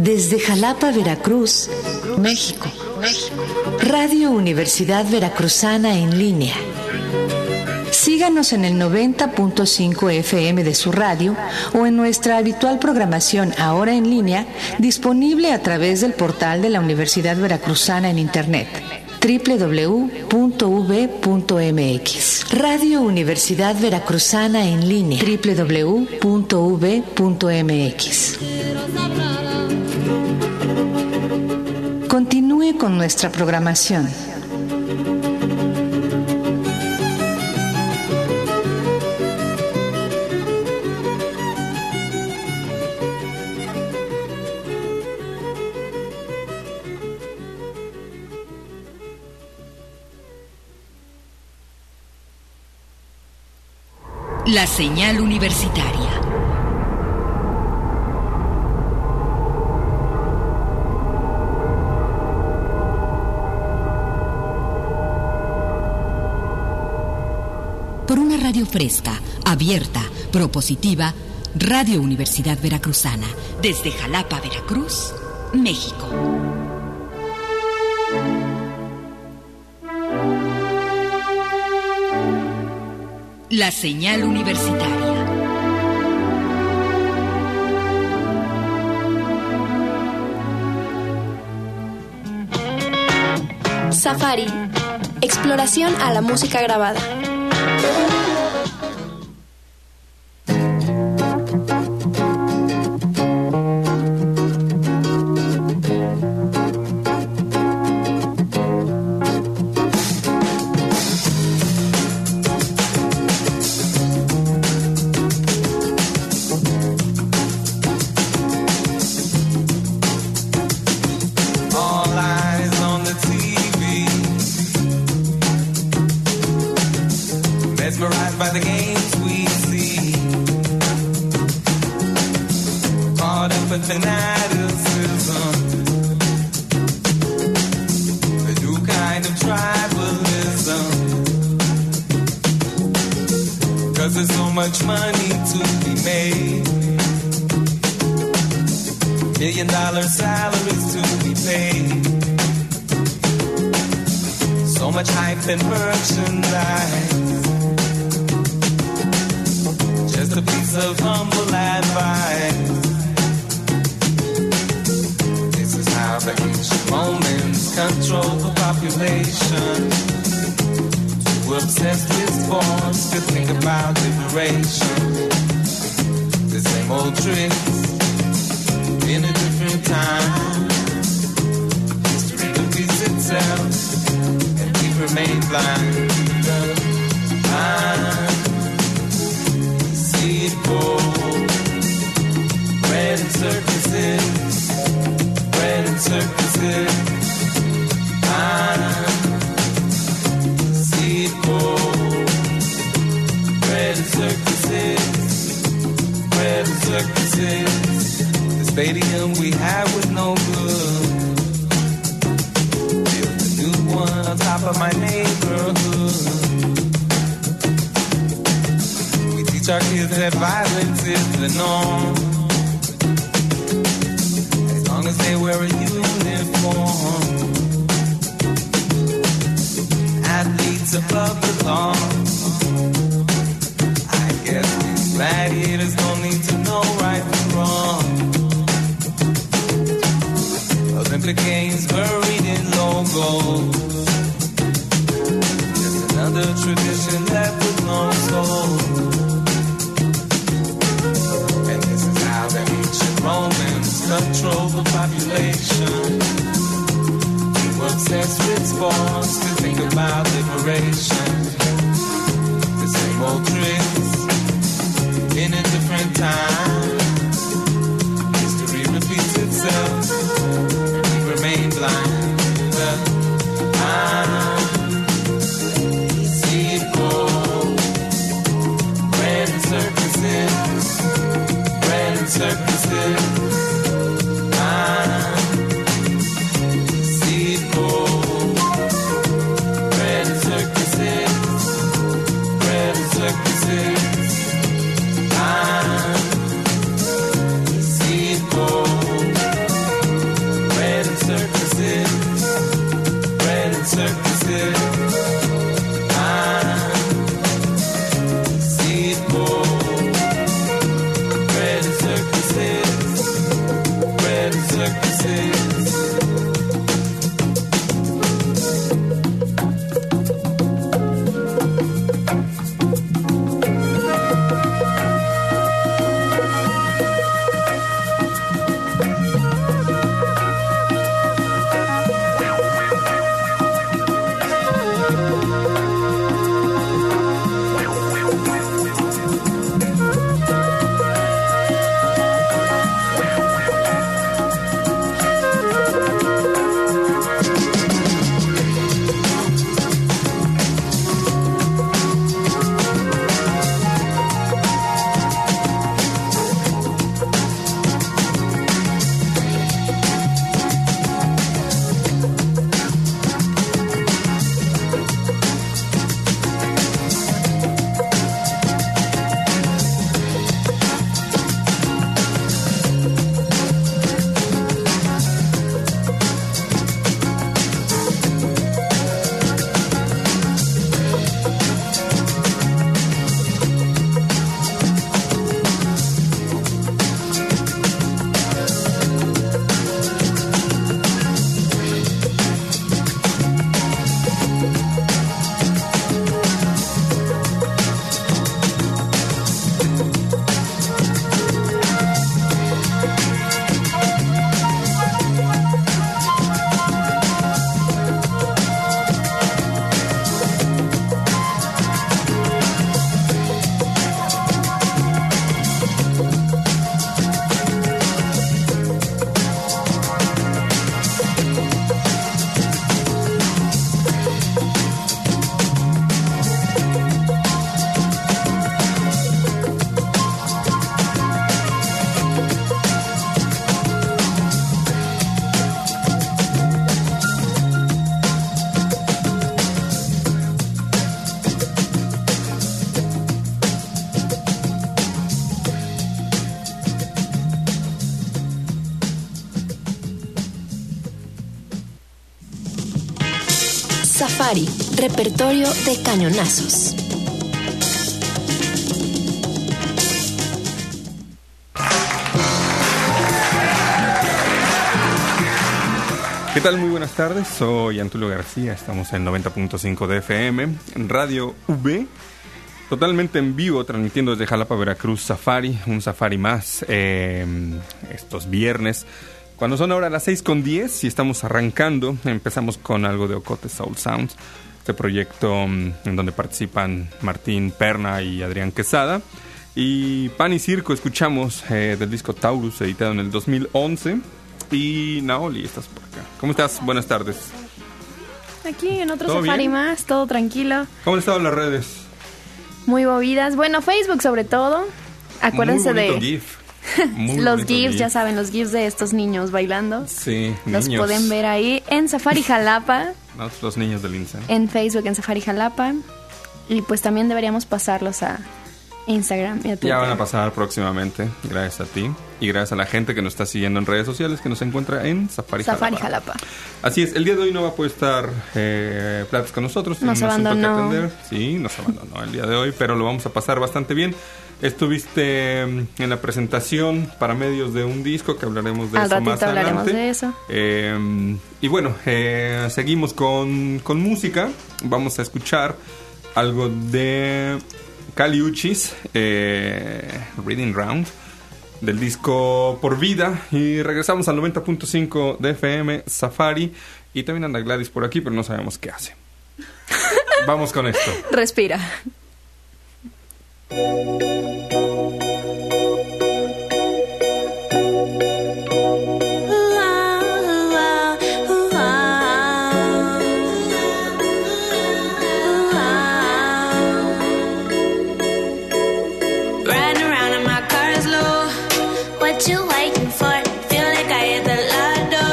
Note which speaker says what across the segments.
Speaker 1: Desde Jalapa, Veracruz, México. Radio Universidad Veracruzana en línea. Síganos en el 90.5 FM de su radio o en nuestra habitual programación ahora en línea, disponible a través del portal de la Universidad Veracruzana en Internet, www.v.mx. Radio Universidad Veracruzana en línea, www.v.mx. Continúe con nuestra programación.
Speaker 2: La señal universitaria. Por una radio fresca, abierta, propositiva, Radio Universidad Veracruzana, desde Jalapa, Veracruz, México. La señal universitaria.
Speaker 3: Safari. Exploración a la música grabada.
Speaker 4: Circuses
Speaker 3: Safari, repertorio de cañonazos.
Speaker 4: ¿Qué tal? Muy buenas tardes, soy Antulio García, estamos en 90.5 de FM, en Radio V, totalmente en vivo, transmitiendo desde Jalapa, Veracruz, Safari, un Safari más, estos viernes, cuando son ahora las 6:10 y estamos arrancando. Empezamos con algo de Ocote Soul Sounds, este proyecto en donde participan Martín Perna y Adrián Quesada, y Pan y Circo escuchamos del disco Taurus, editado en el 2011. Y Naoli, estás por acá. ¿Cómo estás? Buenas tardes.
Speaker 5: Aquí en otro
Speaker 4: ¿Todo
Speaker 5: Safari
Speaker 4: bien?
Speaker 5: más, todo tranquilo.
Speaker 4: ¿Cómo han estado las redes?
Speaker 5: Muy movidas. Bueno, Facebook sobre todo. Acuérdense
Speaker 4: Muy bonito
Speaker 5: de
Speaker 4: GIF. Muy
Speaker 5: los
Speaker 4: bonito
Speaker 5: GIFs,
Speaker 4: GIF.
Speaker 5: ya saben, los GIFs de estos niños bailando.
Speaker 4: Sí,
Speaker 5: Los
Speaker 4: niños.
Speaker 5: pueden ver ahí en Safari Jalapa,
Speaker 4: Los niños del INSA.
Speaker 5: en Facebook en Safari Jalapa. Y pues también deberíamos pasarlos a Instagram y a Twitter.
Speaker 4: Ya van a pasar próximamente, gracias a ti. Y gracias a la gente que nos está siguiendo en redes sociales, que nos encuentra en Safari
Speaker 5: Jalapa.
Speaker 4: Así es, el día de hoy no va a poder estar Platas con nosotros.
Speaker 5: Nos
Speaker 4: tiene un asunto que
Speaker 5: abandonó.
Speaker 4: atender. Sí, nos abandonó el día de hoy, pero lo vamos a pasar bastante bien. Estuviste en la presentación para medios de un disco, que hablaremos de
Speaker 5: Al
Speaker 4: eso
Speaker 5: ratito
Speaker 4: más
Speaker 5: hablaremos
Speaker 4: adelante.
Speaker 5: de eso.
Speaker 4: Y bueno, seguimos con música. Vamos a escuchar algo de Kali Uchis, Reading Round, del disco Por Vida. Y regresamos al 90.5 de FM, Safari. Y también anda Gladys por aquí, pero no sabemos qué hace. Vamos con esto.
Speaker 5: Respira.
Speaker 6: Riding around in my car's low. What you waiting for? Feel like I hit the lotto.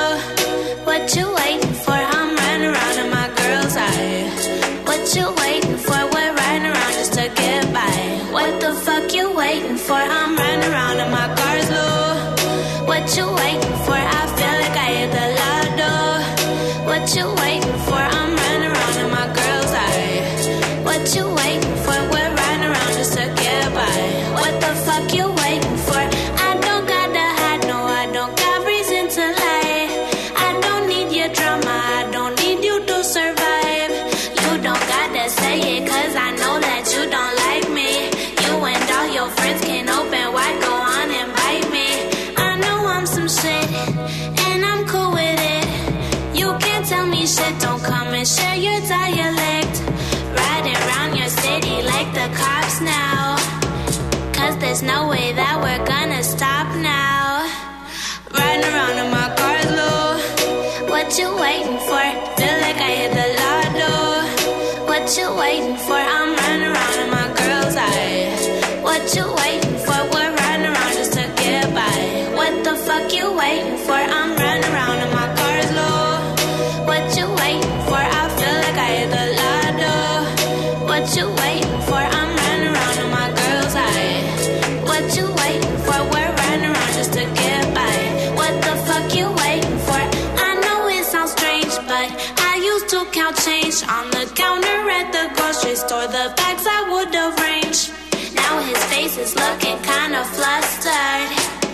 Speaker 6: What you waiting for? I'm running around in my girl's eye. What you waiting for? We're riding around just to get by. What the fuck you waiting for? I'm running around in my car's low. What you waiting for? I feel like I hit the lotto. What you waiting for? I'm running around in my girl's eye. What you waiting for? We're riding around just to get by. What the fuck you waiting for? I don't gotta hide, no, I don't got reason to lie. I don't need your drama, I don't need you to survive. You don't gotta say it, cause I know that you don't like me. You and all your friends can open wide, go on and bite me. I know I'm some shit, and I'm cool with it. You can't tell me shit, don't come and share your dialect. Riding around your city like the cops now. Cause there's no way that we're gonna stop now. Riding around in my car's low. What you waiting for? Feel like I hit the lotto. What you waiting for? I'm running around in my girl's eye. What you waiting for? We're riding around just to get by. What the fuck you waiting for? I'm running around in my car's low. What you waiting for? I feel like I hit the lotto. What you waiting for? I'm running around in my girl's eye. What you waiting for? We're running around just to get by. What the fuck you waiting for? I know it sounds strange, but I used to count change on the counter at the grocery store. The bags I would arrange. Now his face is looking kinda flustered.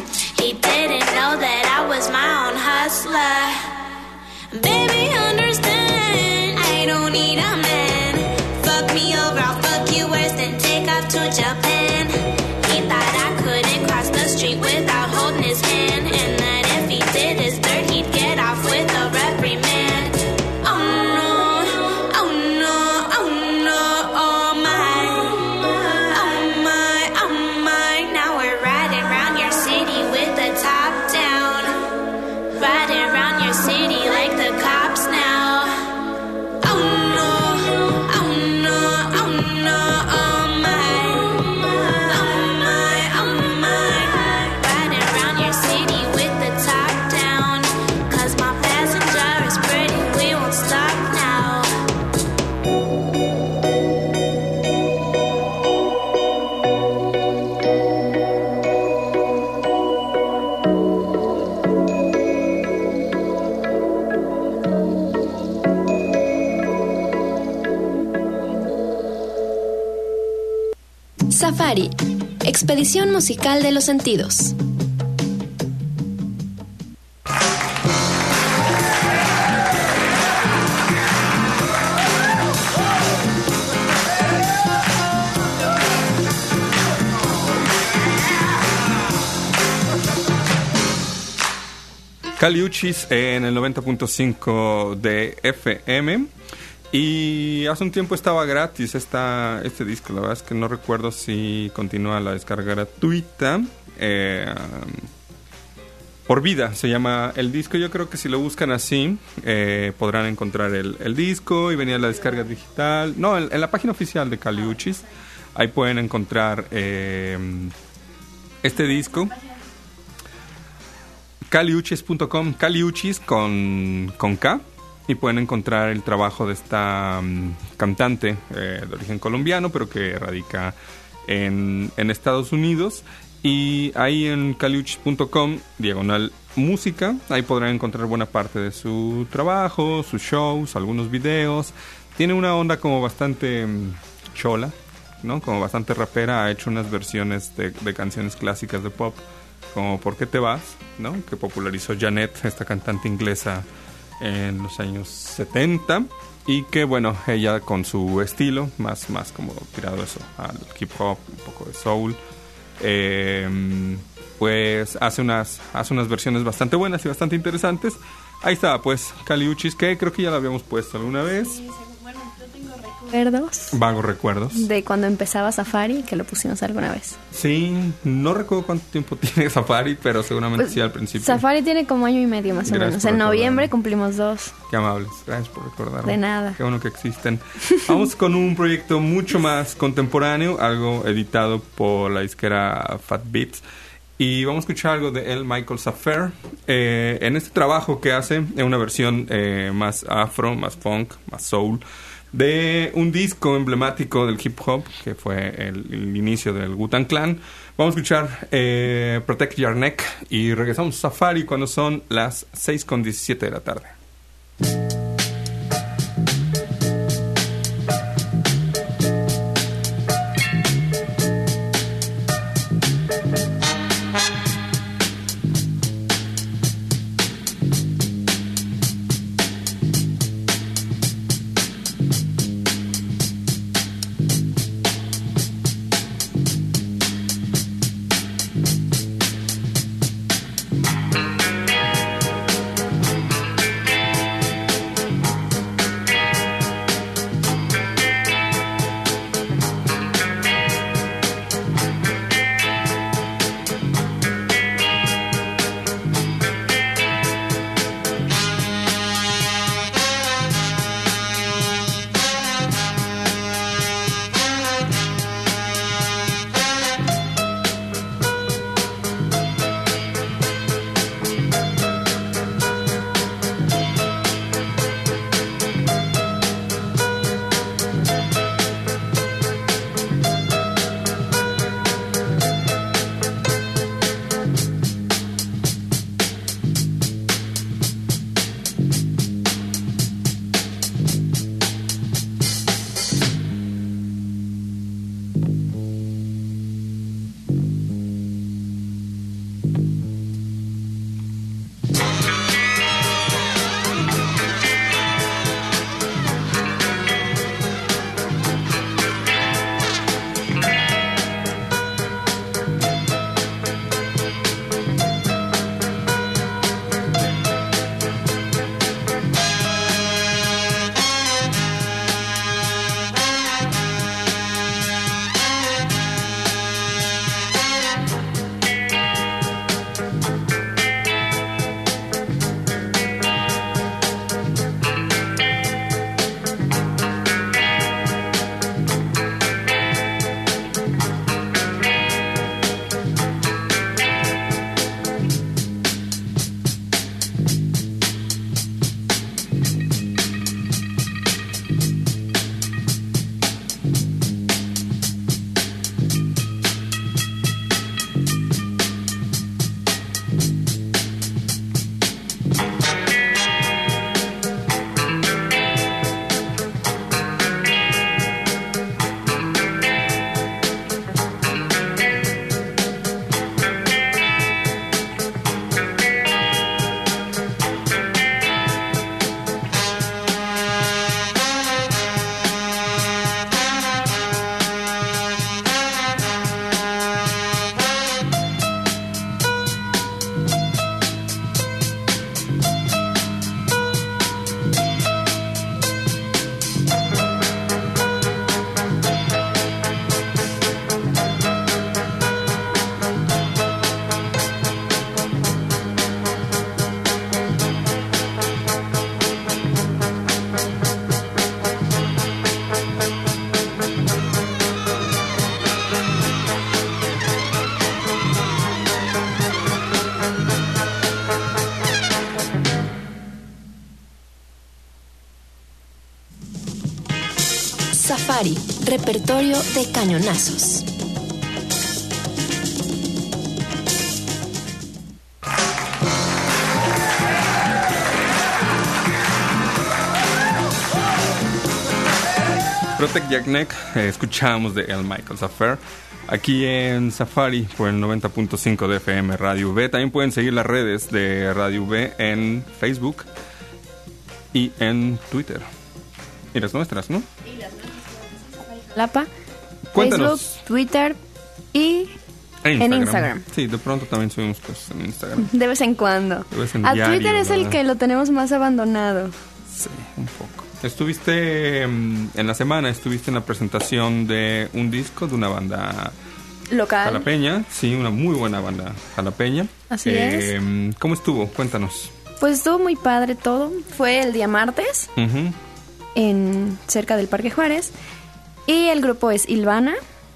Speaker 6: He didn't know that I was my own hustler. Baby, understand, I don't need a man. Fuck me over, I'll fuck you worse, then take off to Japan. He thought I couldn't cross the street without holding his hand, and that if he did his dirt, he'd get off with a reprimand. Oh no, oh no, oh no, oh my, oh my, oh my. Now we're riding around your city with the top down. Riding around your city like the cops now. Oh no, oh no, oh no, oh my.
Speaker 3: Safari, expedición musical de los sentidos.
Speaker 4: Kali Uchis en el 90.5 de FM. Y hace un tiempo estaba gratis este disco. La verdad es que no recuerdo si continúa la descarga gratuita. Por vida se llama el disco. Yo creo que si lo buscan así podrán encontrar el disco. Y venía la descarga digital. No, en la página oficial de Kali Uchis. Ahí pueden encontrar este disco. Kaliuchis.com, Kaliuchis con K, y pueden encontrar el trabajo de esta cantante de origen colombiano, pero que radica en Estados Unidos. Y ahí en Kaliuchis.com, /música, ahí podrán encontrar buena parte de su trabajo, sus shows, algunos videos. Tiene una onda como bastante chola, ¿no? Como bastante rapera. Ha hecho unas versiones de canciones clásicas de pop, como ¿Por qué te vas?, ¿no? Que popularizó Janet, esta cantante inglesa, en los años 70. Y que, bueno, ella con su estilo, más como tirado eso al hip hop, un poco de soul, pues hace unas versiones bastante buenas y bastante interesantes. Ahí está, pues, Kali Uchis, que creo que ya la habíamos puesto alguna vez.
Speaker 5: Sí, bueno, yo tengo recuerdos.
Speaker 4: Vagos recuerdos.
Speaker 5: De cuando empezaba Safari, que lo pusimos alguna vez.
Speaker 4: Sí, no recuerdo cuánto tiempo tiene Safari, pero seguramente pues, sí al principio.
Speaker 5: Safari tiene como año y medio más o menos. En noviembre cumplimos 2.
Speaker 4: Qué amables, gracias por recordarme.
Speaker 5: De nada.
Speaker 4: Qué bueno que existen. Vamos con un proyecto mucho más contemporáneo, algo editado por la disquera Fat Beats. Y vamos a escuchar algo de El Michael Safer. En este trabajo que hace, en una versión más afro, más funk, más soul, de un disco emblemático del hip hop, que fue el inicio del Wu-Tang Clan. Vamos a escuchar Protect Your Neck y regresamos a Safari cuando son las 6:17 de la tarde.
Speaker 3: Safari, repertorio de cañonazos.
Speaker 4: Protect Your Neck, escuchamos de El Michael's Affair aquí en Safari por el 90.5 de FM Radio V. También pueden seguir las redes de Radio V en Facebook y en Twitter. Y las nuestras, ¿no?
Speaker 5: Y las nuestras, Jalapa,
Speaker 4: Cuéntanos.
Speaker 5: Facebook, Twitter y en Instagram.
Speaker 4: Sí, de pronto también subimos cosas en Instagram.
Speaker 5: De vez en cuando.
Speaker 4: De vez en
Speaker 5: A
Speaker 4: diario,
Speaker 5: Twitter es el
Speaker 4: ¿verdad?
Speaker 5: que lo tenemos más abandonado.
Speaker 4: Sí, un poco. Estuviste en la semana, estuviste en la presentación de un disco de una banda
Speaker 5: Local.
Speaker 4: jalapeña, sí, una muy buena banda jalapeña.
Speaker 5: Así es.
Speaker 4: ¿Cómo estuvo? Cuéntanos.
Speaker 5: Pues estuvo muy padre todo. Fue el día martes,
Speaker 4: Ujú.
Speaker 5: cerca del Parque Juárez. Y el grupo es Ilvana.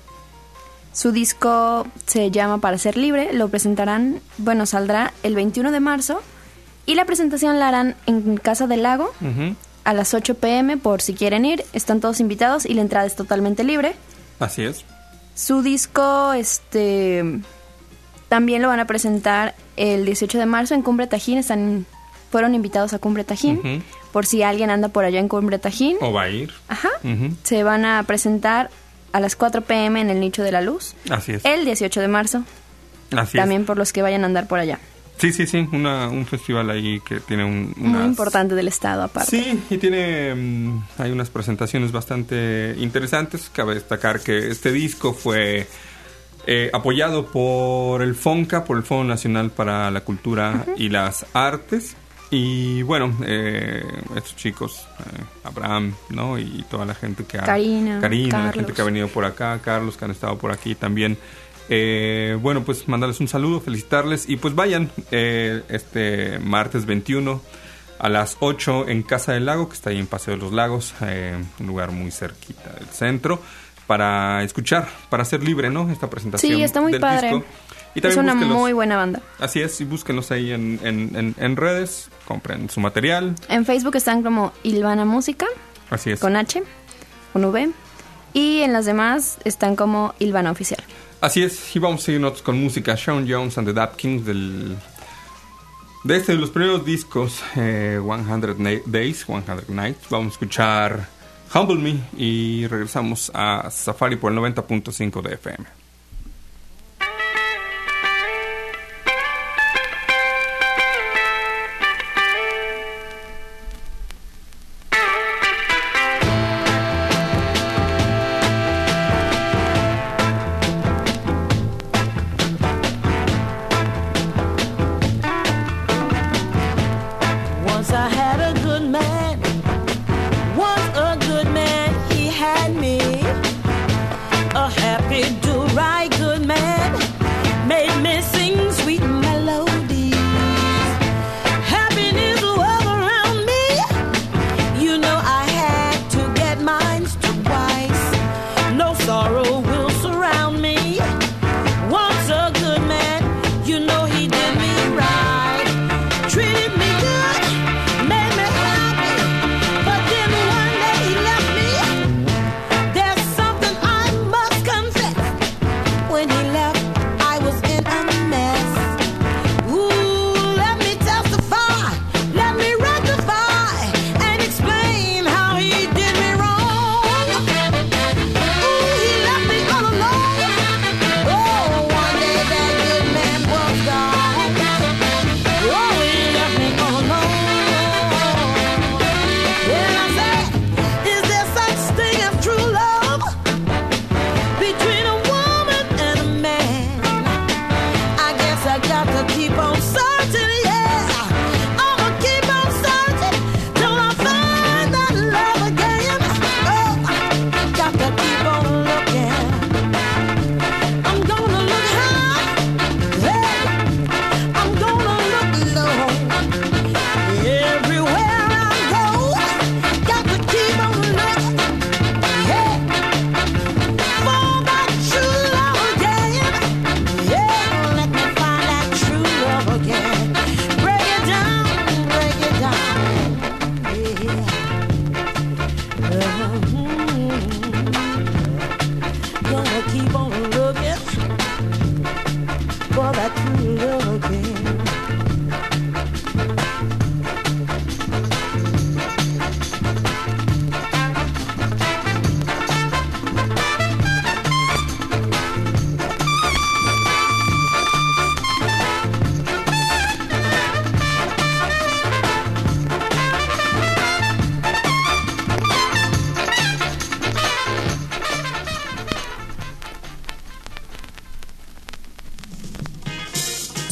Speaker 5: Su disco se llama Para Ser Libre. Lo presentarán, saldrá el 21 de marzo. Y la presentación la harán en Casa del Lago.
Speaker 4: Ujú.
Speaker 5: A las 8 p.m. por si quieren ir. Están todos invitados y la entrada es totalmente libre.
Speaker 4: Así es.
Speaker 5: Su disco también lo van a presentar el 18 de marzo en Cumbre Tajín. Fueron invitados a Cumbre Tajín.
Speaker 4: Ujú.
Speaker 5: Por si alguien anda por allá en Cumbre Tajín.
Speaker 4: O va a ir.
Speaker 5: Ajá.
Speaker 4: Ujú.
Speaker 5: Se van a presentar a las 4 p.m. en el Nicho de la Luz.
Speaker 4: Así es.
Speaker 5: El 18 de marzo.
Speaker 4: Así
Speaker 5: También
Speaker 4: es.
Speaker 5: por los que vayan a andar por allá.
Speaker 4: Sí, un festival ahí que tiene
Speaker 5: Muy importante del estado aparte.
Speaker 4: Sí, y tiene hay unas presentaciones bastante interesantes. Cabe destacar que este disco fue apoyado por el FONCA, por el Fondo Nacional para la Cultura y las Artes. Y bueno, estos chicos, Abraham, ¿no? Y toda la gente que
Speaker 5: Karina,
Speaker 4: la
Speaker 5: Carlos.
Speaker 4: gente que ha venido por acá, Carlos, que han estado por aquí también. Pues mandarles un saludo, felicitarles y pues vayan este martes 21 a las 8 en Casa del Lago, que está ahí en Paseo de los Lagos, un lugar muy cerquita del centro, para escuchar, para ser libre, ¿no? Esta presentación.
Speaker 5: Sí, está muy
Speaker 4: del
Speaker 5: padre.
Speaker 4: disco. Y
Speaker 5: Es
Speaker 4: también
Speaker 5: una
Speaker 4: búsquenlos.
Speaker 5: muy buena banda.
Speaker 4: Así es, y búsquenlos ahí en redes, compren su material.
Speaker 5: En Facebook están como Ilvana Música,
Speaker 4: Así es.
Speaker 5: con H, con V. Y en las demás están como Ilvana Oficial.
Speaker 4: Así es, y vamos a seguir nosotros con música. Sean Jones and the Dap Kings de los primeros discos, 100 Days, 100 Nights. Vamos a escuchar Humble Me y regresamos a Safari por el 90.5 de FM.
Speaker 7: Once I had a good man. Once a good man, he had me. A happy do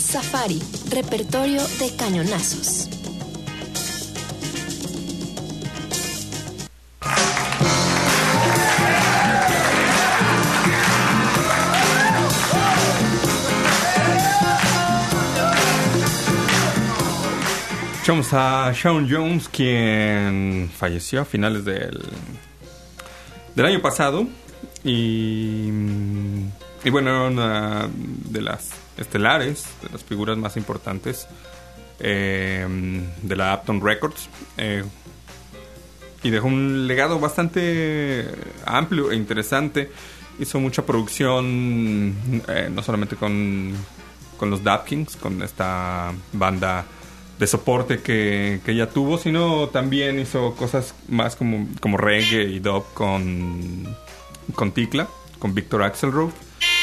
Speaker 3: Safari, repertorio de cañonazos.
Speaker 4: Escuchamos a Sean Jones, quien falleció a finales del año pasado. Y bueno, era una de las estelares, de las figuras más importantes de la Uptown Records. Y dejó un legado bastante amplio e interesante. Hizo mucha producción, no solamente con los Dap Kings, con esta banda de soporte que ella tuvo, sino también hizo cosas más como reggae y dub con Tikla, con Victor Axelrod.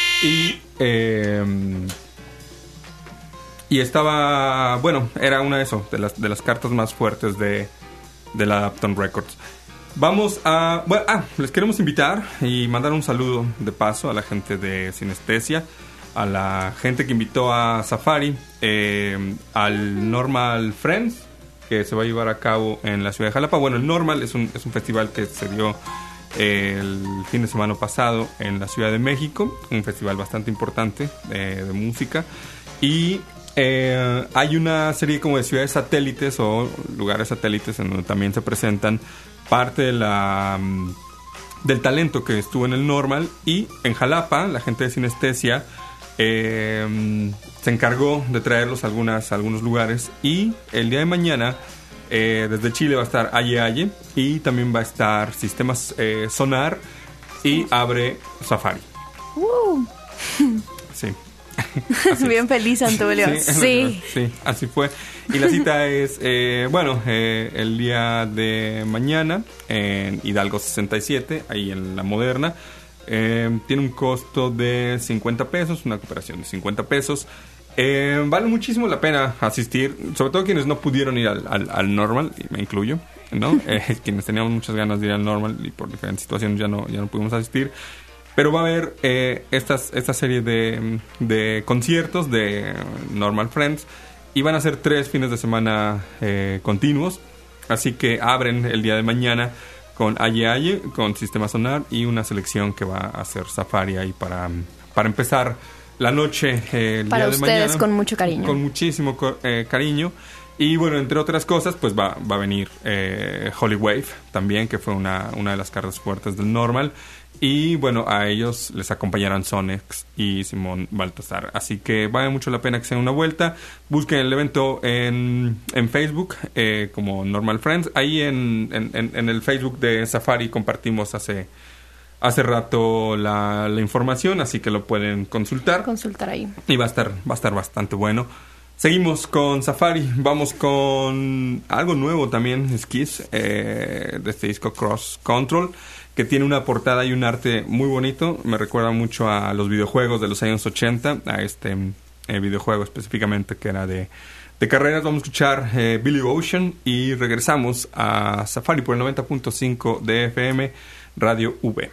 Speaker 4: Y estaba, bueno, era una de las cartas más fuertes de la Uptown Records. Vamos a... Bueno, les queremos invitar y mandar un saludo de paso a la gente de Sinestesia, a la gente que invitó a Safari, al Normal Friends, que se va a llevar a cabo en la ciudad de Jalapa. Bueno, el Normal es un festival que se dio el fin de semana pasado en la Ciudad de México, un festival bastante importante de música. Y hay una serie como de ciudades satélites o lugares satélites en donde también se presentan parte del talento que estuvo en el Normal. Y en Jalapa, la gente de Sinestesia se encargó de traerlos a algunos lugares. Y el día de mañana, desde Chile va a estar Aye y también va a estar Sistemas Sonar y abre Safari. Sí.
Speaker 5: Bien feliz, Antulio. Sí,
Speaker 4: así fue. Y la cita es, el día de mañana en Hidalgo 67, ahí en La Moderna. Tiene un costo de 50 pesos, una cooperación de 50 pesos. Vale muchísimo la pena asistir, sobre todo quienes no pudieron ir al Normal, y me incluyo, ¿no? Quienes teníamos muchas ganas de ir al Normal y por diferentes situaciones ya no pudimos asistir. Pero va a haber esta serie de conciertos de Normal Friends y van a ser 3 fines de semana continuos. Así que abren el día de mañana con Aye, con Sistema Sonar y una selección que va a hacer Safari ahí para empezar la noche el
Speaker 5: para
Speaker 4: día de mañana.
Speaker 5: Para ustedes con mucho cariño.
Speaker 4: Con muchísimo cariño. Y bueno, entre otras cosas, pues va a venir Holy Wave también, que fue una de las cartas fuertes del Normal. Y bueno, a ellos les acompañarán Sonex y Simón Baltasar. Así que vale mucho la pena que se den una vuelta. Busquen el evento en Facebook como Normal Friends. Ahí en el Facebook de Safari compartimos hace rato la información, así que lo pueden consultar.
Speaker 5: Consultar ahí.
Speaker 4: Y va a estar bastante bueno. Seguimos con Safari. Vamos con algo nuevo también, Skis, de este disco Cross Control, que tiene una portada y un arte muy bonito. Me recuerda mucho a los videojuegos de los años 80, a este videojuego específicamente que era de carreras. Vamos a escuchar Billy Ocean y regresamos a Safari por el 90.5 de FM, Radio V.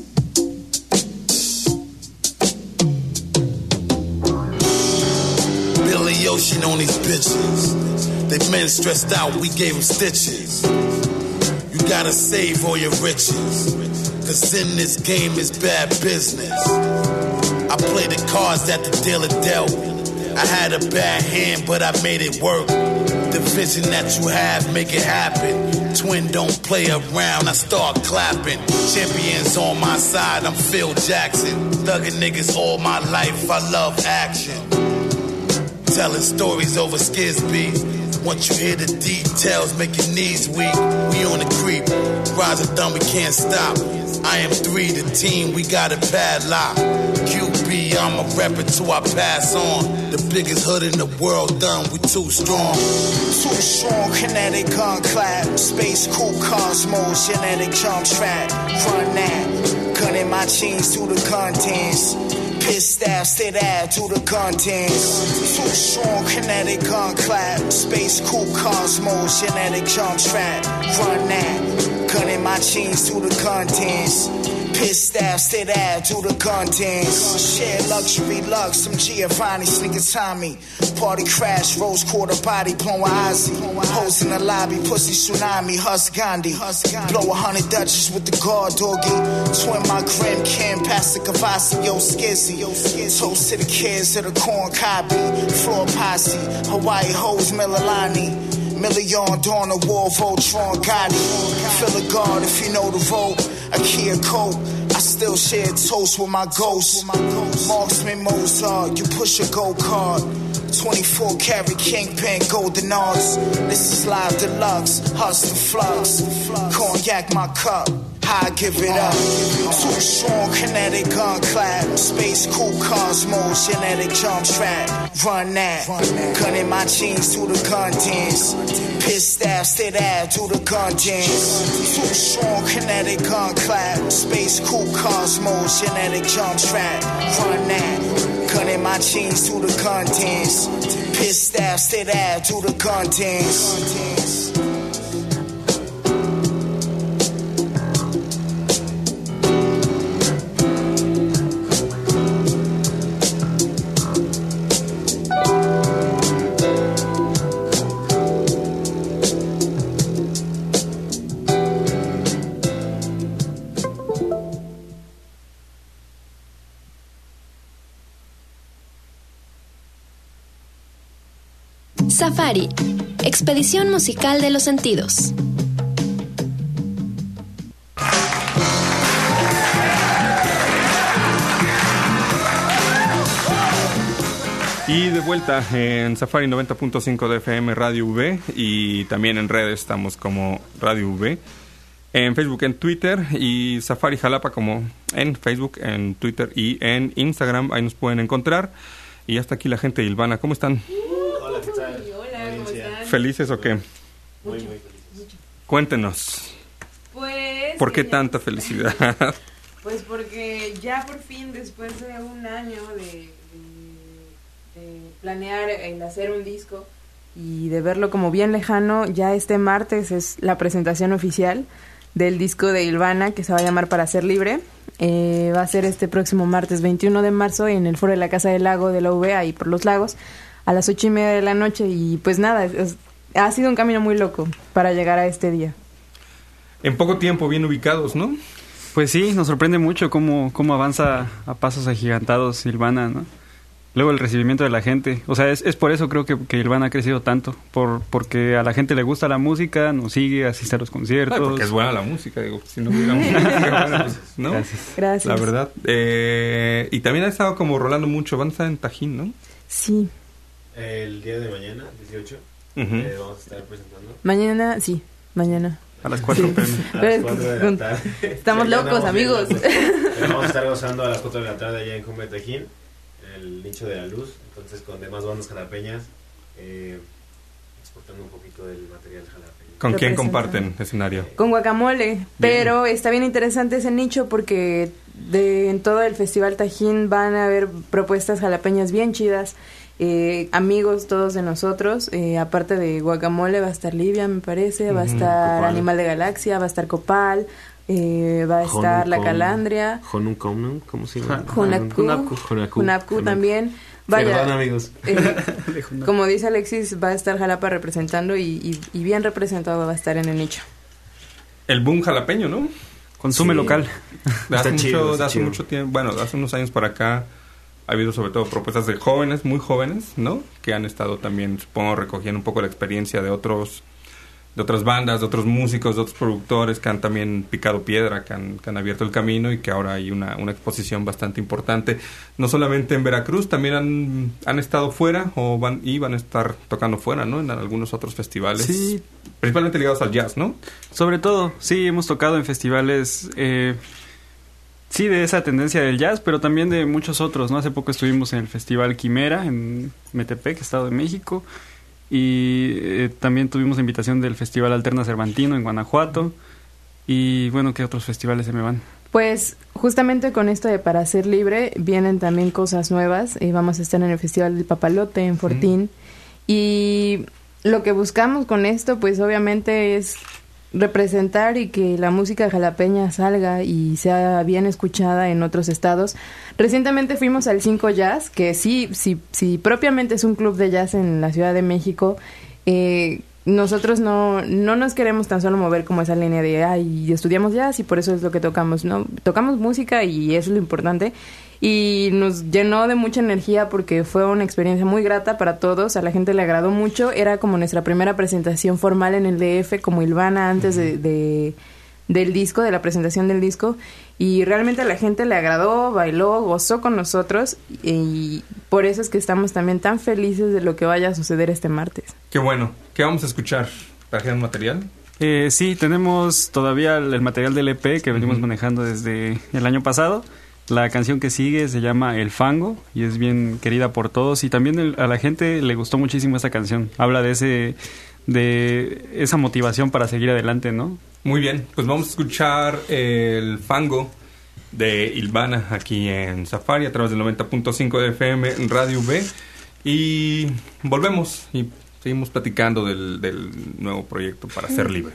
Speaker 8: Billy Ocean on these bitches. They men stressed out, we gave them stitches. You gotta save all your riches, cause in this game is bad business. I play the cards that the dealer dealt. I had a bad hand, but I made it work. The vision that you have, make it happen. Twin don't play around, I start clapping. Champions on my side, I'm Phil Jackson. Thuggin' niggas all my life, I love action. Telling stories over Skizby. Once you hear the details, make your knees weak. We on the creep, rise and thumb, we can't stop. I am 3, the team, we got a padlock. QB, I'm a rapper till I pass on. The biggest hood in the world, done, we too strong.
Speaker 9: Too strong, kinetic gun clap. Space cool cosmos, genetic jump trap. Run that, gun in my jeans to the contents. Piss staff, sit out to the contents. Too strong, kinetic gun clap. Space cool cosmos, genetic jump trap. Run that, gun in my jeans to the contents. Piss staff, sit out, do the gun dance. Share luxury lux, some Giovanni, sneaker Tommy. Party crash, rose quarter body, blowing Ozzy. Hoes in the lobby, pussy tsunami, Hus Gandhi. Blow 100 Dutches with the guard doggy. Twin my grim Kim, Pastor Cavassi, yo skizzy. Toast to the kids of the corn copy. Floor posse, Hawaii hoes, Mililani. Million Dawn, a war, Voltron, Gotti. Fill a guard if you know the vote. A Kia Coke, I still share toast with my ghost. Marksman Mozart, you push a go-kart. 24 karat kingpin, golden odds. This is live deluxe, hustle flux. Cognac my cup, I give it up. Too strong, kinetic gun clap. Space cool cosmos, genetic jump trap. Run that, gun in my jeans, do the gun dance. Piss staff, sit out, do the gun dance. Too strong, kinetic gun clap. Space cool cosmos, genetic jump trap. Run that, gun in my jeans, do the gun dance. Piss staff, sit out, do the gun dance.
Speaker 3: Safari, expedición musical de los sentidos.
Speaker 4: Y de vuelta en Safari 90.5 de FM Radio V y también en redes estamos como Radio V. En Facebook, en Twitter y Safari Jalapa como en Facebook, en Twitter y en Instagram. Ahí nos pueden encontrar. Y hasta aquí la gente de Ilvana. ¿Cómo están?
Speaker 10: Hola, ¿qué tal? Hola, ¿cómo están?
Speaker 4: ¿Felices o qué?
Speaker 10: Muy felices.
Speaker 4: Cuéntenos.
Speaker 10: Pues...
Speaker 4: ¿Por qué tanta felicidad?
Speaker 10: Pues porque ya por fin, después de un año de planear el hacer un disco y de verlo como bien lejano, ya este martes es la presentación oficial del disco de Ilvana, que se va a llamar Para Ser Libre. Va a ser este próximo martes 21 de marzo en el foro de la Casa del Lago de la UV, ahí por Los Lagos, a las 8:30 de la noche. Y pues nada, ha sido un camino muy loco para llegar a este día.
Speaker 4: En poco tiempo, bien ubicados, ¿no?
Speaker 11: Pues sí, nos sorprende mucho cómo avanza a pasos agigantados Ilvana, ¿no? Luego el recibimiento de la gente, o sea, es por eso creo que Ilvana ha crecido tanto, porque a la gente le gusta la música, nos sigue, asiste a los conciertos.
Speaker 4: Porque es buena la música, digo, si no hubiera música, bueno, pues, ¿no?
Speaker 10: Gracias.
Speaker 4: La verdad. Y también ha estado como rolando mucho, van a estar en Tajín, ¿no?
Speaker 10: Sí.
Speaker 12: El día de mañana, 18, vamos a estar presentando.
Speaker 10: Mañana, sí, mañana.
Speaker 11: A las 4 p.m.
Speaker 12: A las 4 de la tarde.
Speaker 10: Estamos locos, amigos.
Speaker 12: Vamos a estar gozando a las 4 de la tarde allá en Cumbre Tajín, el nicho de la luz, entonces con demás bandas jalapeñas, exportando un poquito del material jalapeño.
Speaker 4: ¿Con quién comparten escenario?
Speaker 10: Con Guacamole, pero está bien interesante ese nicho porque en todo el Festival Tajín van a haber propuestas jalapeñas bien chidas, amigos todos de nosotros, aparte de Guacamole va a estar Livia, me parece, va a estar Copal. Animal de Galaxia, va a estar Copal, va a estar La Calandria,
Speaker 12: ¿cómo se llama?
Speaker 10: Junapku también. Vaya,
Speaker 12: perdón, amigos.
Speaker 10: Como dice Alexis, va a estar Jalapa representando y bien representado va a estar en el nicho.
Speaker 4: El boom jalapeño, ¿no?
Speaker 11: Consume local.
Speaker 4: Hace mucho tiempo, bueno, hace unos años para acá ha habido sobre todo propuestas de jóvenes, muy jóvenes, ¿no? Que han estado también, supongo, recogiendo un poco la experiencia de otras bandas, de otros músicos, de otros productores que han también picado piedra, que han abierto el camino y que ahora hay una exposición bastante importante. No solamente en Veracruz, también han estado fuera van a estar tocando fuera, ¿no? En algunos otros festivales.
Speaker 11: Sí.
Speaker 4: Principalmente ligados al jazz, ¿no?
Speaker 11: Sobre todo, sí, hemos tocado en festivales, sí, de esa tendencia del jazz, pero también de muchos otros, ¿no? Hace poco estuvimos en el Festival Quimera, en Metepec, Estado de México. Y también tuvimos la invitación del Festival Alterna Cervantino en Guanajuato. Y bueno, ¿qué otros festivales se me van?
Speaker 10: Pues justamente con esto de Para Ser Libre vienen también cosas nuevas. Vamos a estar en el Festival del Papalote en Fortín. Y lo que buscamos con esto pues obviamente es representar y que la música jalapeña salga y sea bien escuchada en otros estados. Recientemente fuimos al 5 Jazz, que sí propiamente es un club de jazz en la Ciudad de México. Nosotros no nos queremos tan solo mover como esa línea de ay, estudiamos jazz y por eso es lo que tocamos, ¿no? Tocamos música y eso es lo importante. Y nos llenó de mucha energía porque fue una experiencia muy grata para todos, a la gente le agradó mucho, era como nuestra primera presentación formal en el DF como Ilvana antes del disco, de la presentación del disco, y realmente a la gente le agradó, bailó, gozó con nosotros y por eso es que estamos también tan felices de lo que vaya a suceder este martes.
Speaker 4: Qué bueno. ¿Qué vamos a escuchar? ¿Trajeron material?
Speaker 11: Sí, tenemos todavía el material del EP que venimos manejando desde el año pasado. La canción que sigue se llama El Fango y es bien querida por todos y también a la gente le gustó muchísimo esa canción. Habla de esa motivación para seguir adelante, ¿no?
Speaker 4: Muy bien, pues vamos a escuchar El Fango de Ilvana aquí en Safari a través del 90.5 de FM en Radio V y volvemos y seguimos platicando del nuevo proyecto para ser libre.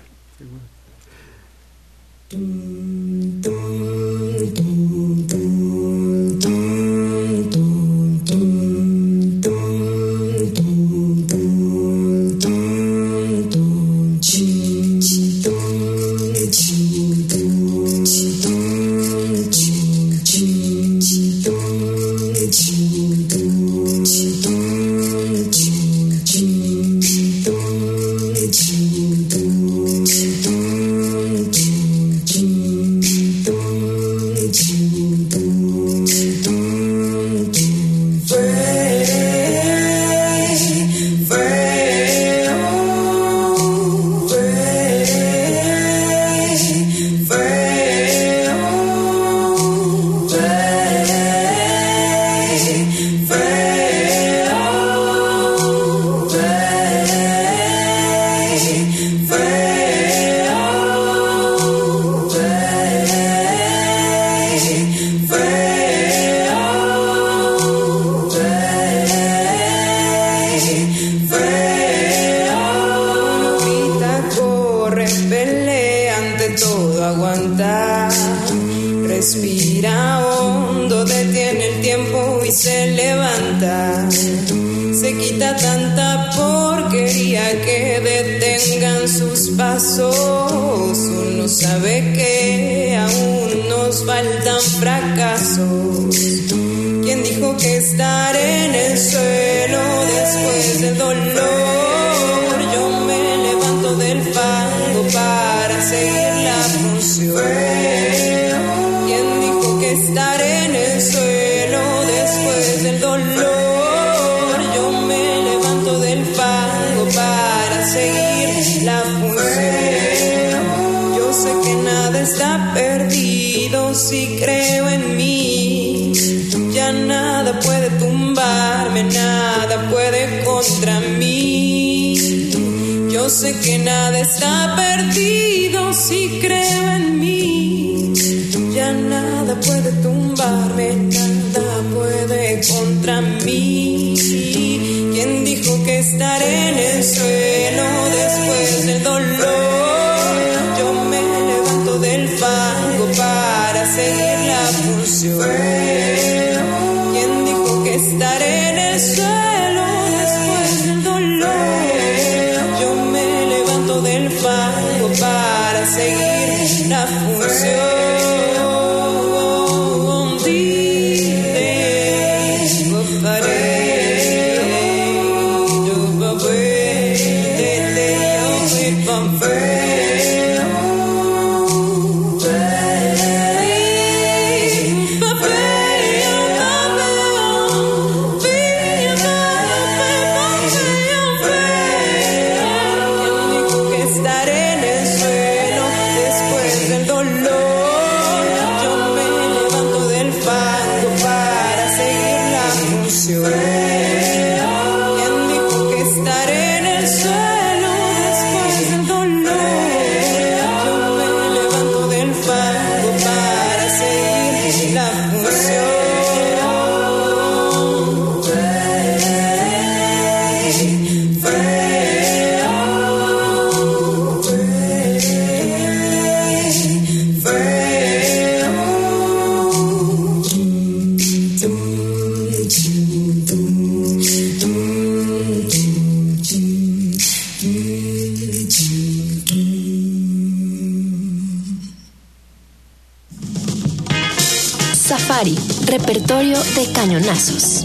Speaker 3: Safari, repertorio de cañonazos.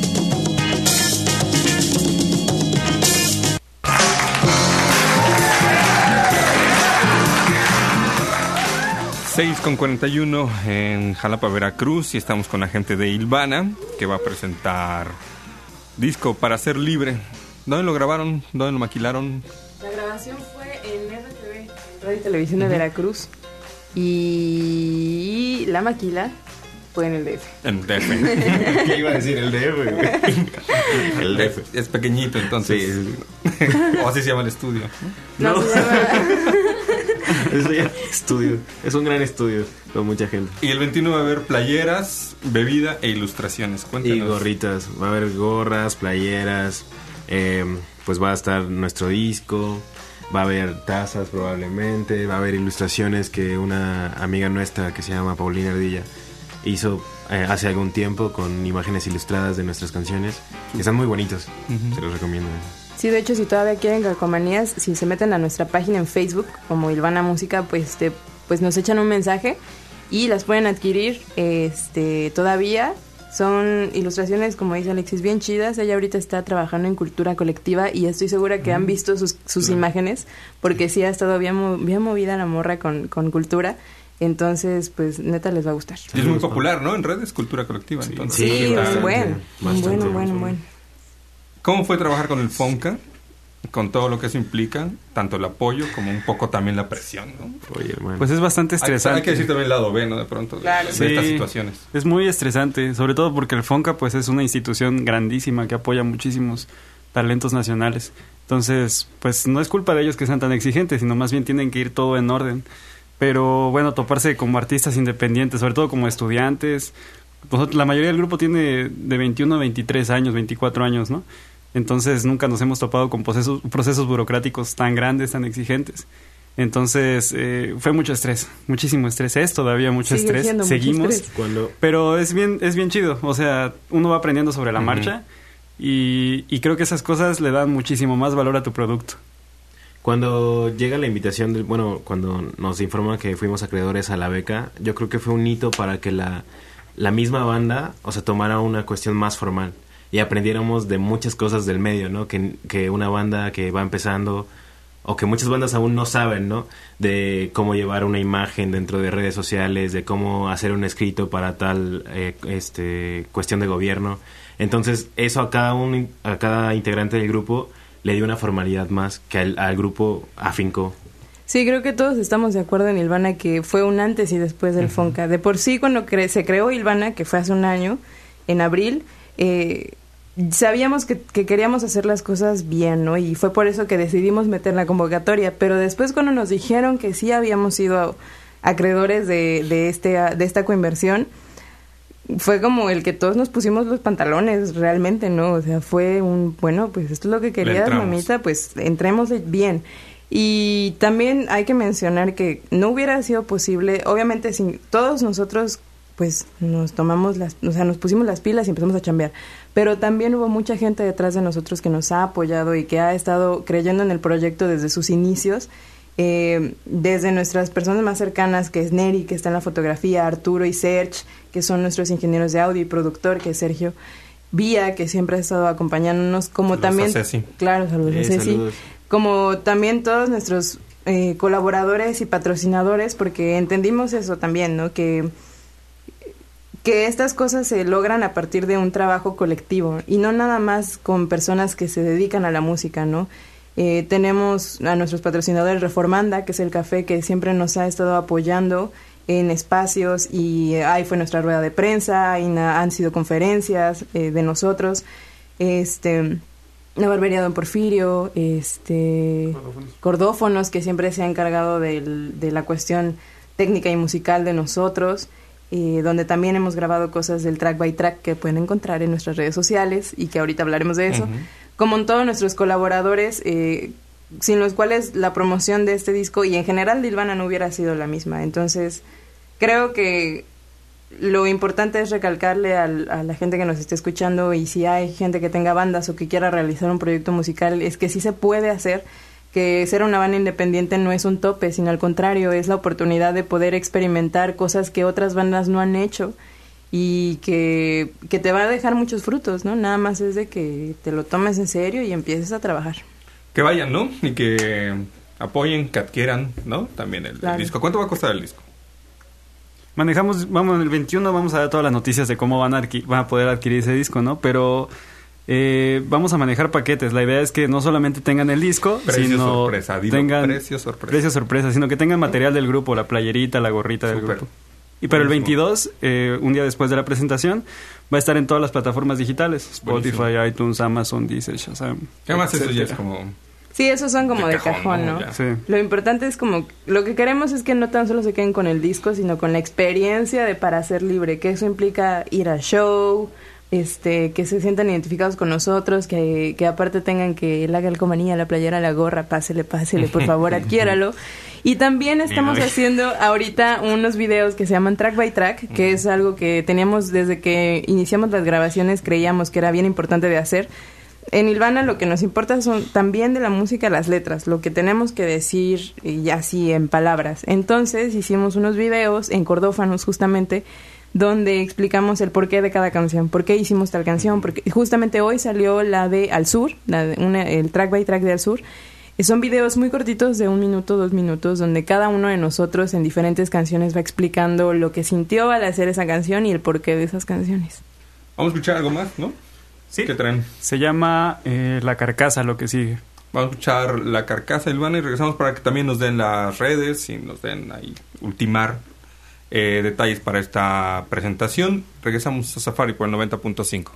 Speaker 4: Con 41 en Jalapa, Veracruz, y estamos con la gente de Ilvana, que va a presentar disco Para Ser Libre. ¿Dónde lo grabaron? ¿Dónde lo maquilaron?
Speaker 10: La grabación fue en RTV, Radio y Televisión de Veracruz, y la maquila fue en el DF.
Speaker 4: En el DF.
Speaker 12: ¿Qué iba a decir? El DF, güey.
Speaker 4: El DF. Es pequeñito, entonces. Sí. O así se llama el estudio.
Speaker 10: No. Se llama...
Speaker 12: Eso ya estudio. Es un gran estudio con mucha gente.
Speaker 4: Y el 21 va a haber playeras, bebida e ilustraciones. Cuéntanos.
Speaker 12: Y gorritas. Va a haber gorras, playeras. Pues va a estar nuestro disco. Va a haber tazas probablemente. Va a haber ilustraciones que una amiga nuestra que se llama Paulina Ardilla hizo hace algún tiempo con imágenes ilustradas de nuestras canciones. Están muy bonitos. Se los recomiendo.
Speaker 10: Sí, de hecho, si todavía quieren calcomanías, si se meten a nuestra página en Facebook como Ilvana Música, pues nos echan un mensaje y las pueden adquirir. Todavía son ilustraciones, como dice Alexis, bien chidas. Ella ahorita está trabajando en cultura colectiva y estoy segura que han visto sus imágenes, porque sí ha estado bien movida la morra con cultura. Entonces, pues neta les va a gustar.
Speaker 4: Y es muy popular, ¿no? En redes, cultura colectiva.
Speaker 12: Sí,
Speaker 4: entonces.
Speaker 12: sí,
Speaker 10: bueno.
Speaker 4: ¿Cómo fue trabajar con el FONCA? Con todo lo que eso implica, tanto el apoyo como un poco también la presión, ¿no?
Speaker 12: Oye, hermano.
Speaker 11: Pues es bastante estresante.
Speaker 4: Hay que decir también el lado B, ¿no? De pronto,
Speaker 10: claro.
Speaker 4: de estas situaciones.
Speaker 11: Es muy estresante, sobre todo porque el FONCA pues es una institución grandísima que apoya muchísimos talentos nacionales. Entonces, pues no es culpa de ellos que sean tan exigentes, sino más bien tienen que ir todo en orden. Pero bueno, toparse como artistas independientes, sobre todo como estudiantes. La mayoría del grupo tiene de 21 a 23 años, 24 años, ¿no? Entonces nunca nos hemos topado con procesos burocráticos tan grandes, tan exigentes. Entonces fue mucho estrés, muchísimo estrés. Es todavía mucho estrés. Seguimos,
Speaker 10: estrés.
Speaker 11: Pero es bien chido. O sea, uno va aprendiendo sobre la marcha y creo que esas cosas le dan muchísimo más valor a tu producto.
Speaker 12: Cuando llega la invitación, cuando nos informan que fuimos acreedores a la beca, yo creo que fue un hito para que la misma banda, o sea, tomara una cuestión más formal y aprendiéramos de muchas cosas del medio, ¿no? Que una banda que va empezando, o que muchas bandas aún no saben, ¿no? De cómo llevar una imagen dentro de redes sociales, de cómo hacer un escrito para tal cuestión de gobierno. Entonces, eso a cada integrante del grupo le dio una formalidad más que al grupo afincó.
Speaker 10: Sí, creo que todos estamos de acuerdo en Ilvana que fue un antes y después del FONCA. De por sí, cuando se creó Ilvana, que fue hace un año, en abril, sabíamos que queríamos hacer las cosas bien, ¿no? Y fue por eso que decidimos meter la convocatoria. Pero después, cuando nos dijeron que sí habíamos sido acreedores de esta coinversión, fue como el que todos nos pusimos los pantalones realmente, ¿no? O sea, fue bueno, pues esto es lo que querías, mamita, pues entremos bien. Y también hay que mencionar que no hubiera sido posible, obviamente, sin todos nosotros, pues nos pusimos las pilas y empezamos a chambear, pero también hubo mucha gente detrás de nosotros que nos ha apoyado y que ha estado creyendo en el proyecto desde sus inicios. Desde nuestras personas más cercanas, que es Neri, que está en la fotografía, Arturo y Serge, que son nuestros ingenieros de audio y productor, que es Sergio Vía, que siempre ha estado acompañándonos, como
Speaker 4: saludos
Speaker 10: también,
Speaker 4: a Ceci.
Speaker 10: Claro, saludos a Ceci,
Speaker 12: saludos.
Speaker 10: Como también todos nuestros colaboradores y patrocinadores, porque entendimos eso también, ¿no? Que estas cosas se logran a partir de un trabajo colectivo y no nada más con personas que se dedican a la música, ¿no? Tenemos a nuestros patrocinadores Reformanda, que es el café que siempre nos ha estado apoyando en espacios, y ahí fue nuestra rueda de prensa, ahí han sido conferencias de nosotros, la barbería Don Porfirio, Cordófonos, que siempre se ha encargado de la cuestión técnica y musical de nosotros, donde también hemos grabado cosas del track by track que pueden encontrar en nuestras redes sociales y que ahorita hablaremos de eso. Como en todos nuestros colaboradores, sin los cuales la promoción de este disco y en general de Ilvana no hubiera sido la misma. Entonces, creo que lo importante es recalcarle a la gente que nos esté escuchando, y si hay gente que tenga bandas o que quiera realizar un proyecto musical, es que sí se puede hacer, que ser una banda independiente no es un tope, sino al contrario, es la oportunidad de poder experimentar cosas que otras bandas no han hecho. y que te va a dejar muchos frutos, ¿no? Nada más es de que te lo tomes en serio y empieces a trabajar.
Speaker 4: Que vayan, ¿no? Y que apoyen, que adquieran, ¿no? También el disco. ¿Cuánto va a costar el disco?
Speaker 11: Vamos, el 21 vamos a dar todas las noticias de cómo van a poder adquirir ese disco, ¿no? Pero vamos a manejar paquetes. La idea es que no solamente tengan el disco, sino tengan precio sorpresa, sino que tengan material del grupo, la playerita, la gorrita del grupo. Pero el 22, un día después de la presentación, va a estar en todas las plataformas digitales: Spotify, buenísimo. iTunes, Amazon, Deezer, Shazam.
Speaker 4: Además eso ya es como...
Speaker 10: Sí, esos son como de cajón, ¿no?
Speaker 11: Sí.
Speaker 10: Lo importante es como... Lo que queremos es que no tan solo se queden con el disco, sino con la experiencia de Para Ser Libre, que eso implica ir al show, que se sientan identificados con nosotros, que aparte tengan que la calcomanía, la playera, la gorra, pásele, por favor, adquiéralo. Y también estamos haciendo ahorita unos videos que se llaman Track by Track, que es algo que teníamos desde que iniciamos las grabaciones, creíamos que era bien importante de hacer. En Ilvana lo que nos importa son también de la música las letras, lo que tenemos que decir y así en palabras. Entonces hicimos unos videos en Cordófanos justamente, donde explicamos el porqué de cada canción, por qué hicimos tal canción, porque justamente hoy salió la de Al Sur, el Track by Track de Al Sur. Son videos muy cortitos de 1 minuto, 2 minutos, donde cada uno de nosotros en diferentes canciones va explicando lo que sintió al hacer esa canción y el porqué de esas canciones.
Speaker 4: Vamos a escuchar algo más, ¿no?
Speaker 11: Sí.
Speaker 4: ¿Qué traen?
Speaker 11: Se llama La Carcasa, lo que sigue.
Speaker 4: Vamos a escuchar La Carcasa, Ilvana, y regresamos para que también nos den las redes y nos den ahí ultimar detalles para esta presentación. Regresamos a Safari por el 90.5.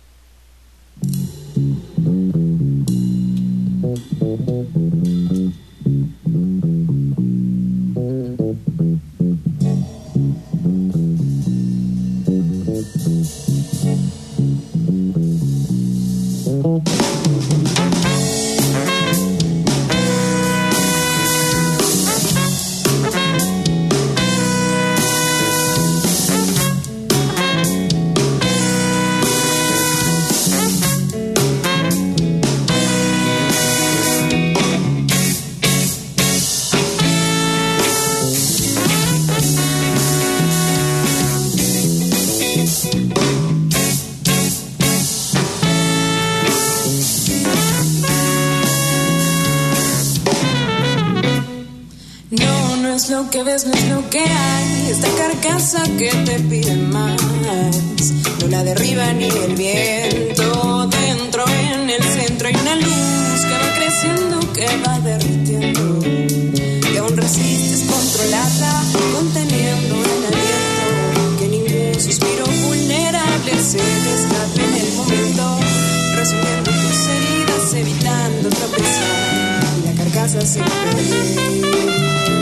Speaker 13: Lo que ves no es lo que hay. Esta carcasa que te pide más no la derriba ni el viento. Dentro en el centro hay una luz que va creciendo, que va derritiendo, y aún resistes controlarla, conteniendo el aliento. Que ningún suspiro vulnerable se te escape en el momento, resolviendo tus heridas, evitando tropezar, y la carcasa se pierde.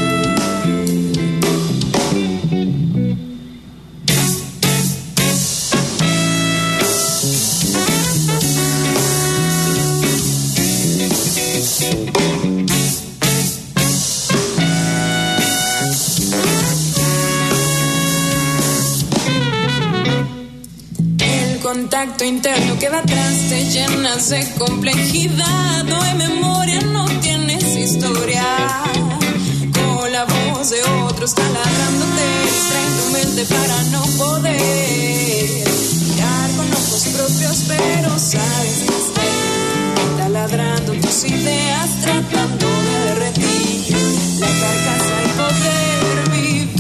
Speaker 13: Contacto interno queda atrás, te llenas de complejidad. No hay memoria, no tienes historia. Con la voz de otros taladrándote, distrae tu mente para no poder mirar con ojos propios, pero sabes que está taladrando tus ideas, tratando de derretir la carcasa y poder vivir.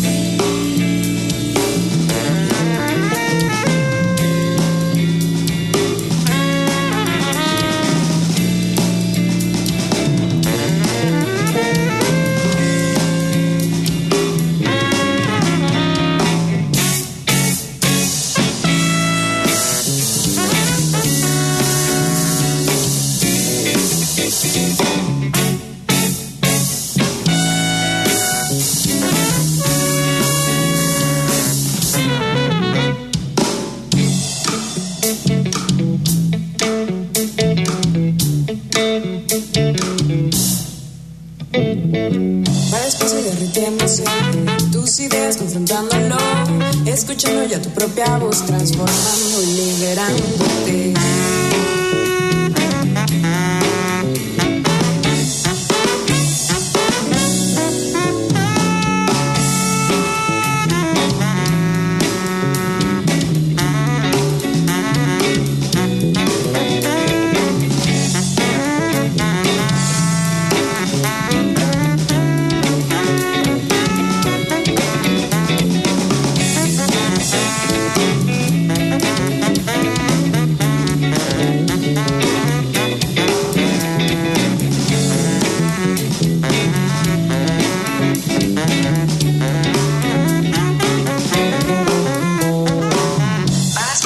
Speaker 13: Tus ideas confrontándolo, escuchando ya tu propia voz, transformando y liberándote.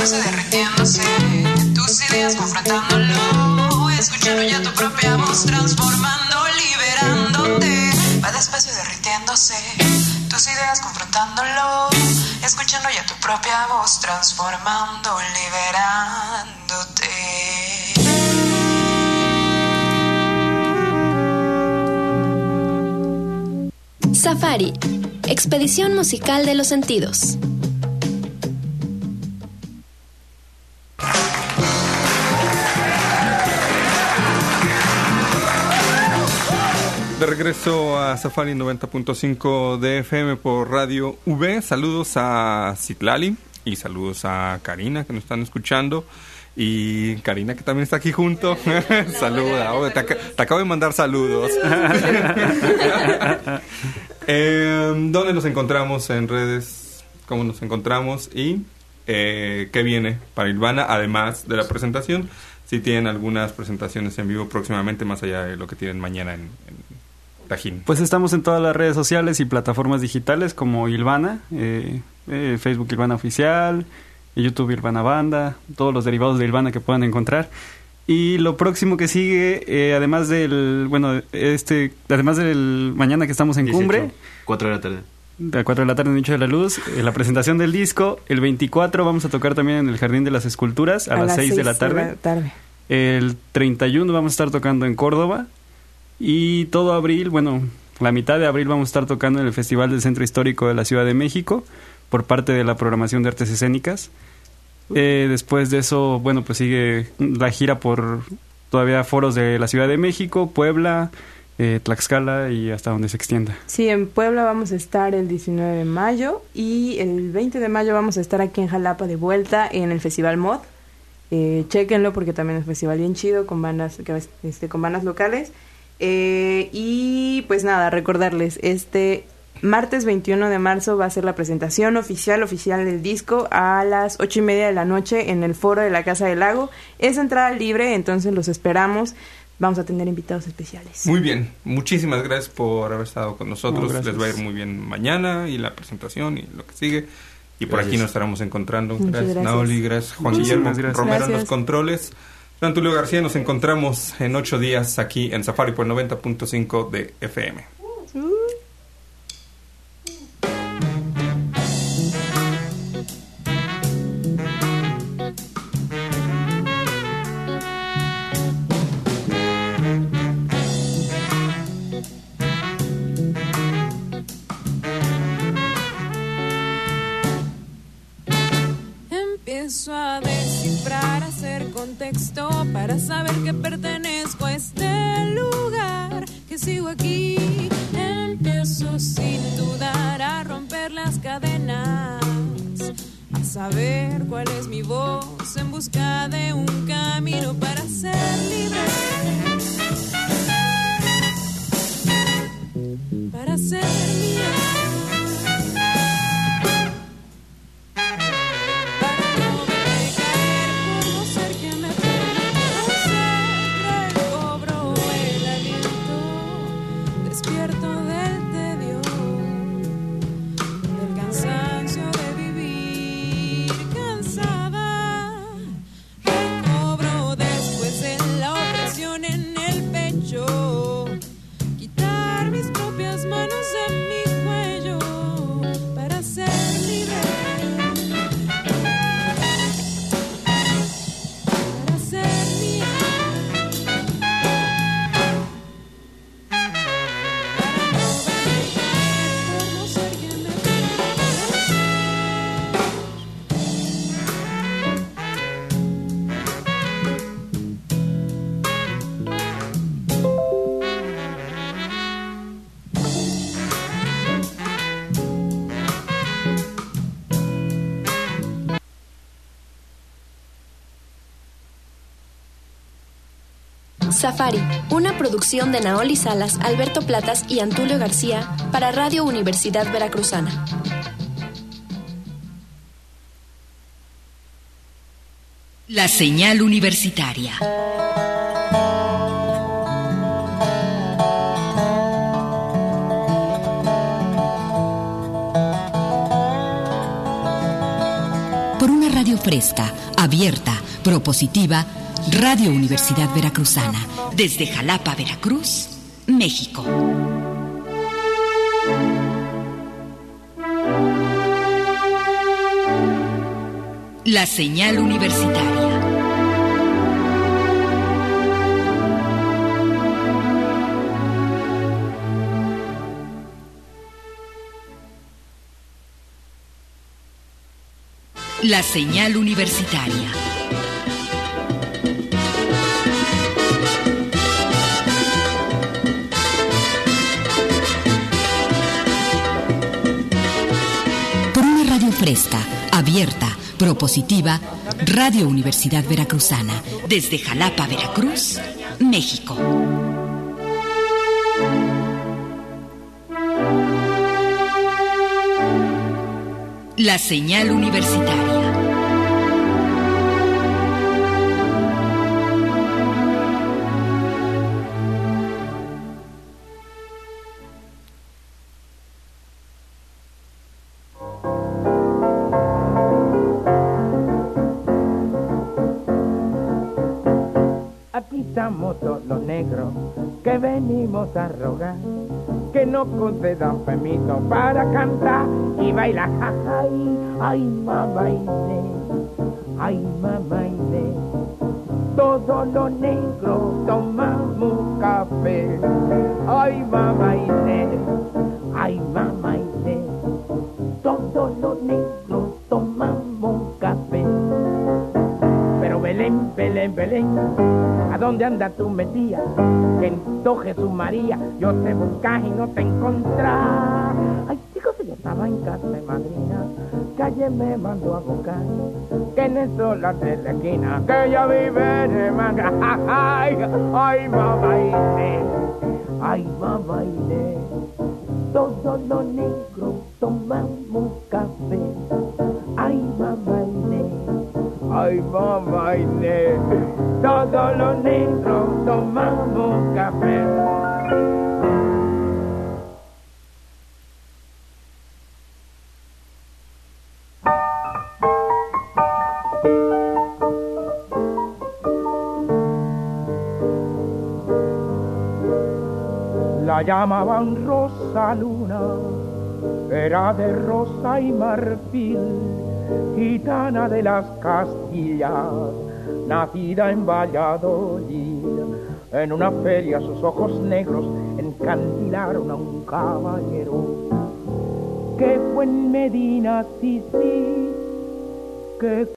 Speaker 13: despacio derritiéndose, tus ideas confrontándolo, escuchando ya tu propia voz, transformando, liberándote. Va despacio derritiéndose, tus ideas confrontándolo, escuchando ya tu propia voz, transformando, liberándote.
Speaker 3: Safari, expedición musical de los sentidos.
Speaker 4: De regreso a Safari 90.5 de FM por Radio V. Saludos a Citlali y saludos a Karina que nos están escuchando. Y Karina que también está aquí junto. Saluda. Oh, te acabo de mandar saludos. ¿Dónde nos encontramos en redes? ¿Cómo nos encontramos? Y ¿qué viene para Ilvana? Además de la presentación, si tienen algunas presentaciones en vivo próximamente, más allá de lo que tienen mañana en Tajín.
Speaker 11: Pues estamos en todas las redes sociales y plataformas digitales como Ilvana, Facebook Ilvana Oficial, YouTube Ilvana Banda, todos los derivados de Ilvana que puedan encontrar. Y lo próximo que sigue, además del mañana que estamos en
Speaker 12: 18,
Speaker 11: Cumbre,
Speaker 12: 4 de la tarde.
Speaker 11: De 4 de la tarde en Nicho de la Luz, la presentación del disco. El 24 vamos a tocar también en el Jardín de las Esculturas a las 6 de la tarde. El 31 vamos a estar tocando en Córdoba. Y todo abril, la mitad de abril vamos a estar tocando en el Festival del Centro Histórico de la Ciudad de México por parte de la programación de artes escénicas. Después de eso, pues sigue la gira por todavía foros de la Ciudad de México, Puebla, Tlaxcala y hasta donde se extienda.
Speaker 10: Sí, en Puebla vamos a estar el 19 de mayo y el 20 de mayo vamos a estar aquí en Jalapa de vuelta en el Festival Mod. Chéquenlo porque también es un festival bien chido con bandas locales. Y pues nada, recordarles, martes 21 de marzo va a ser la presentación oficial del disco a las 8:30 de la noche en el foro de la Casa del Lago. Es entrada libre, entonces los esperamos. Vamos a tener invitados especiales.
Speaker 4: Muy bien, muchísimas gracias por haber estado con nosotros.
Speaker 11: Gracias.
Speaker 4: Les va a ir muy bien mañana y la presentación y lo que sigue. Y por
Speaker 12: Gracias.
Speaker 4: Aquí nos estaremos encontrando.
Speaker 10: Gracias.
Speaker 4: Naoli, gracias Juan Guillermo Romero en los controles. Antulio García, nos encontramos en 8 días aquí en Safari por 90.5 de FM.
Speaker 13: Empiezo a descifrar, hacer contexto para saber que pertenezco a este lugar, que sigo aquí. Empiezo sin dudar a romper las cadenas, a saber cuál es mi voz en busca de un camino para ser libre, para ser mía.
Speaker 3: Safari, una producción de Naoli Salas, Alberto Platas y Antulio García para Radio Universidad Veracruzana.
Speaker 2: La señal universitaria. Por una radio fresca, abierta, propositiva, Radio Universidad Veracruzana, desde Jalapa, Veracruz, México. La señal universitaria. La señal universitaria. Por una radio fresca, abierta, propositiva, Radio Universidad Veracruzana, desde Jalapa, Veracruz, México. La señal universitaria.
Speaker 14: Aquí estamos todos los negros que venimos a rogar que no concedan permiso para cantar y bailar. Ay, ay, mamá Inés, ay, mamá Inés, todos los negros tomamos café. Ay, mamá Inés, ay, mamá Inés, todos los negros tomamos café. Pero Belén, Belén, Belén, ¿a dónde anda tu metía? Que en todo Jesús María yo te buscas y no te encontrás. Ay, chicos, yo estaba en casa de madrina, que ayer me mandó a buscar, que en el solar de la esquina, que ella vive de manga. Ay, ay, mamá Inés, ay, mamá Inés, todos los negros tomamos café. Ay, mamá Inés, ay, mamá Inés, todos los negros tomamos café. La llamaban Rosa Luna, era de rosa y marfil, gitana de las Castillas, nacida en Valladolid. En una feria sus ojos negros encandilaron a un caballero que fue en Medina, sí, sí, que